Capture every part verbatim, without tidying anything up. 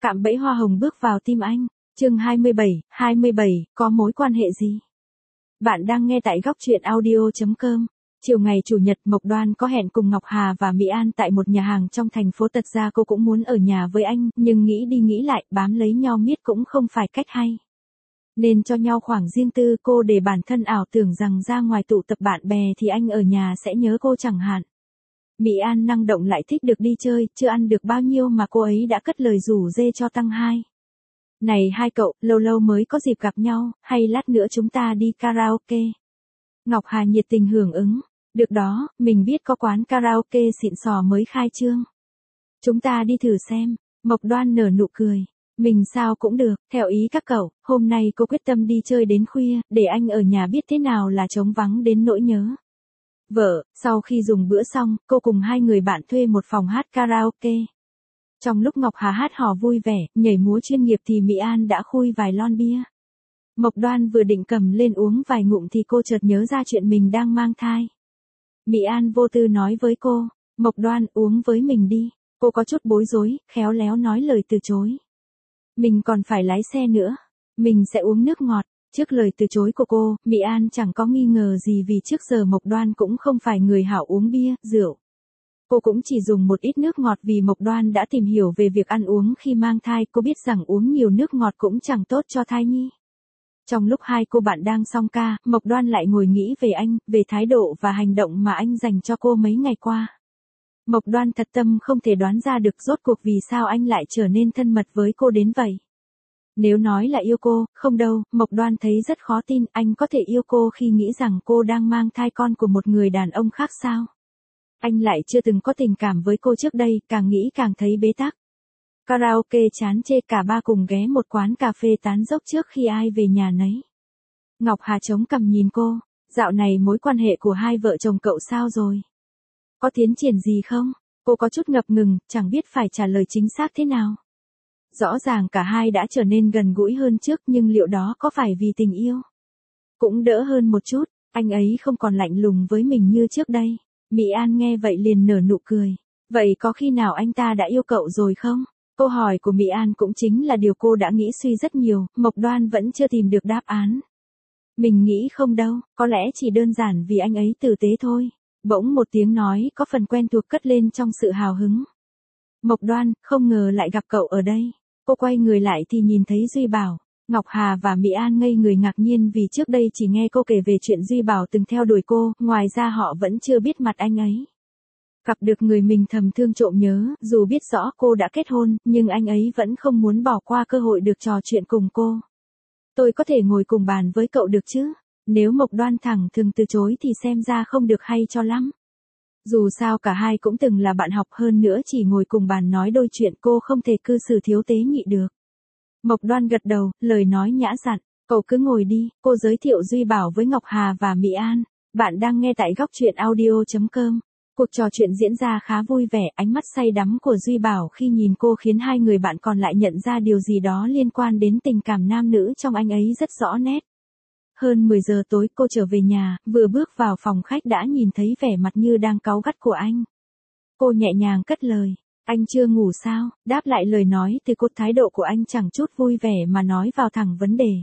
Cạm bẫy hoa hồng bước vào tim anh. Chương hai mươi bảy, hai mươi bảy, có mối quan hệ gì? Bạn đang nghe tại góc truyện audio chấm com. Chiều ngày Chủ nhật, Mộc Đoan có hẹn cùng Ngọc Hà và Mỹ An tại một nhà hàng trong thành phố. Thật ra cô cũng muốn ở nhà với anh, nhưng nghĩ đi nghĩ lại, bám lấy nhau miết cũng không phải cách hay. Nên cho nhau khoảng riêng tư, cô để bản thân ảo tưởng rằng ra ngoài tụ tập bạn bè thì anh ở nhà sẽ nhớ cô chẳng hạn. Mỹ An năng động lại thích được đi chơi, chưa ăn được bao nhiêu mà cô ấy đã cất lời rủ dê cho tăng hai. Này hai cậu, lâu lâu mới có dịp gặp nhau, hay lát nữa chúng ta đi karaoke. Ngọc Hà nhiệt tình hưởng ứng. Được đó, mình biết có quán karaoke xịn sò mới khai trương. Chúng ta đi thử xem. Mộc Đoan nở nụ cười. Mình sao cũng được, theo ý các cậu, hôm nay cô quyết tâm đi chơi đến khuya, để anh ở nhà biết thế nào là trống vắng đến nỗi nhớ. Vợ, sau khi dùng bữa xong, cô cùng hai người bạn thuê một phòng hát karaoke. Trong lúc Ngọc Hà hát hò vui vẻ, nhảy múa chuyên nghiệp thì Mỹ An đã khui vài lon bia. Mộc Đoan vừa định cầm lên uống vài ngụm thì cô chợt nhớ ra chuyện mình đang mang thai. Mỹ An vô tư nói với cô, Mộc Đoan uống với mình đi. Cô có chút bối rối, khéo léo nói lời từ chối. Mình còn phải lái xe nữa. Mình sẽ uống nước ngọt. Trước lời từ chối của cô, Mỹ An chẳng có nghi ngờ gì vì trước giờ Mộc Đoan cũng không phải người hảo uống bia, rượu. Cô cũng chỉ dùng một ít nước ngọt vì Mộc Đoan đã tìm hiểu về việc ăn uống khi mang thai, cô biết rằng uống nhiều nước ngọt cũng chẳng tốt cho thai nhi. Trong lúc hai cô bạn đang song ca, Mộc Đoan lại ngồi nghĩ về anh, về thái độ và hành động mà anh dành cho cô mấy ngày qua. Mộc Đoan thật tâm không thể đoán ra được rốt cuộc vì sao anh lại trở nên thân mật với cô đến vậy. Nếu nói là yêu cô, không đâu, Mộc Đoan thấy rất khó tin anh có thể yêu cô khi nghĩ rằng cô đang mang thai con của một người đàn ông khác sao. Anh lại chưa từng có tình cảm với cô trước đây, càng nghĩ càng thấy bế tắc. Karaoke chán chê, cả ba cùng ghé một quán cà phê tán dốc trước khi ai về nhà nấy. Ngọc Hà chống cằm nhìn cô, dạo này mối quan hệ của hai vợ chồng cậu sao rồi? Có tiến triển gì không? Cô có chút ngập ngừng, chẳng biết phải trả lời chính xác thế nào. Rõ ràng cả hai đã trở nên gần gũi hơn trước, nhưng liệu đó có phải vì tình yêu? Cũng đỡ hơn một chút, anh ấy không còn lạnh lùng với mình như trước đây. Mỹ An nghe vậy liền nở nụ cười. Vậy có khi nào anh ta đã yêu cậu rồi không? Câu hỏi của Mỹ An cũng chính là điều cô đã nghĩ suy rất nhiều, Mộc Đoan vẫn chưa tìm được đáp án. Mình nghĩ không đâu, có lẽ chỉ đơn giản vì anh ấy tử tế thôi. Bỗng một tiếng nói có phần quen thuộc cất lên trong sự hào hứng. Mộc Đoan, không ngờ lại gặp cậu ở đây. Cô quay người lại thì nhìn thấy Duy Bảo. Ngọc Hà và Mỹ An ngây người ngạc nhiên vì trước đây chỉ nghe cô kể về chuyện Duy Bảo từng theo đuổi cô, ngoài ra họ vẫn chưa biết mặt anh ấy. Gặp được người mình thầm thương trộm nhớ, dù biết rõ cô đã kết hôn, nhưng anh ấy vẫn không muốn bỏ qua cơ hội được trò chuyện cùng cô. Tôi có thể ngồi cùng bàn với cậu được chứ? Nếu Mộc Đoan thẳng thừng từ chối thì xem ra không được hay cho lắm. Dù sao cả hai cũng từng là bạn học, hơn nữa chỉ ngồi cùng bàn nói đôi chuyện, cô không thể cư xử thiếu tế nhị được. Mộc Đoan gật đầu, lời nói nhã dặn, cậu cứ ngồi đi. Cô giới thiệu Duy Bảo với Ngọc Hà và Mỹ An. Bạn đang nghe tại góc truyện audio chấm com. Cuộc trò chuyện diễn ra khá vui vẻ, ánh mắt say đắm của Duy Bảo khi nhìn cô khiến hai người bạn còn lại nhận ra điều gì đó liên quan đến tình cảm nam nữ trong anh ấy rất rõ nét. Hơn mười giờ tối cô trở về nhà, vừa bước vào phòng khách đã nhìn thấy vẻ mặt như đang cáu gắt của anh. Cô nhẹ nhàng cất lời, anh chưa ngủ sao? Đáp lại lời nói từ cô, thái độ của anh chẳng chút vui vẻ mà nói vào thẳng vấn đề.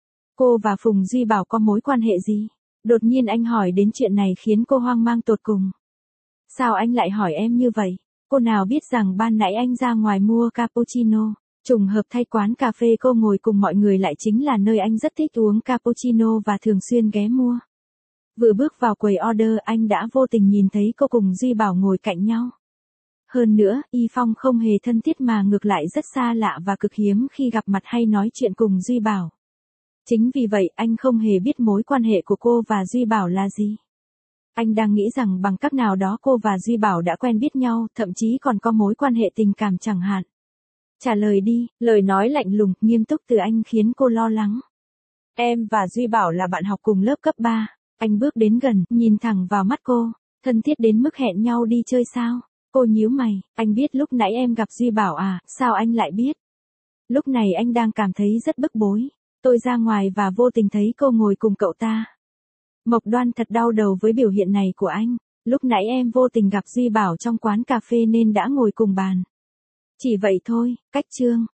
Cô và Phùng Duy Bảo có mối quan hệ gì? Đột nhiên anh hỏi đến chuyện này khiến cô hoang mang tột cùng. Sao anh lại hỏi em như vậy? Cô nào biết rằng ban nãy anh ra ngoài mua cappuccino. Trùng hợp thay, quán cà phê cô ngồi cùng mọi người lại chính là nơi anh rất thích uống cappuccino và thường xuyên ghé mua. Vừa bước vào quầy order anh đã vô tình nhìn thấy cô cùng Duy Bảo ngồi cạnh nhau. Hơn nữa, y phong không hề thân thiết mà ngược lại rất xa lạ và cực hiếm khi gặp mặt hay nói chuyện cùng Duy Bảo. Chính vì vậy anh không hề biết mối quan hệ của cô và Duy Bảo là gì. Anh đang nghĩ rằng bằng cách nào đó cô và Duy Bảo đã quen biết nhau, thậm chí còn có mối quan hệ tình cảm chẳng hạn. Trả lời đi, lời nói lạnh lùng, nghiêm túc từ anh khiến cô lo lắng. Em và Duy Bảo là bạn học cùng lớp cấp ba. Anh bước đến gần, nhìn thẳng vào mắt cô. Thân thiết đến mức hẹn nhau đi chơi sao? Cô nhíu mày, anh biết lúc nãy em gặp Duy Bảo à, sao anh lại biết? Lúc này anh đang cảm thấy rất bức bối. Tôi ra ngoài và vô tình thấy cô ngồi cùng cậu ta. Mộc Đoan thật đau đầu với biểu hiện này của anh. Lúc nãy em vô tình gặp Duy Bảo trong quán cà phê nên đã ngồi cùng bàn. Chỉ vậy thôi, cách chương.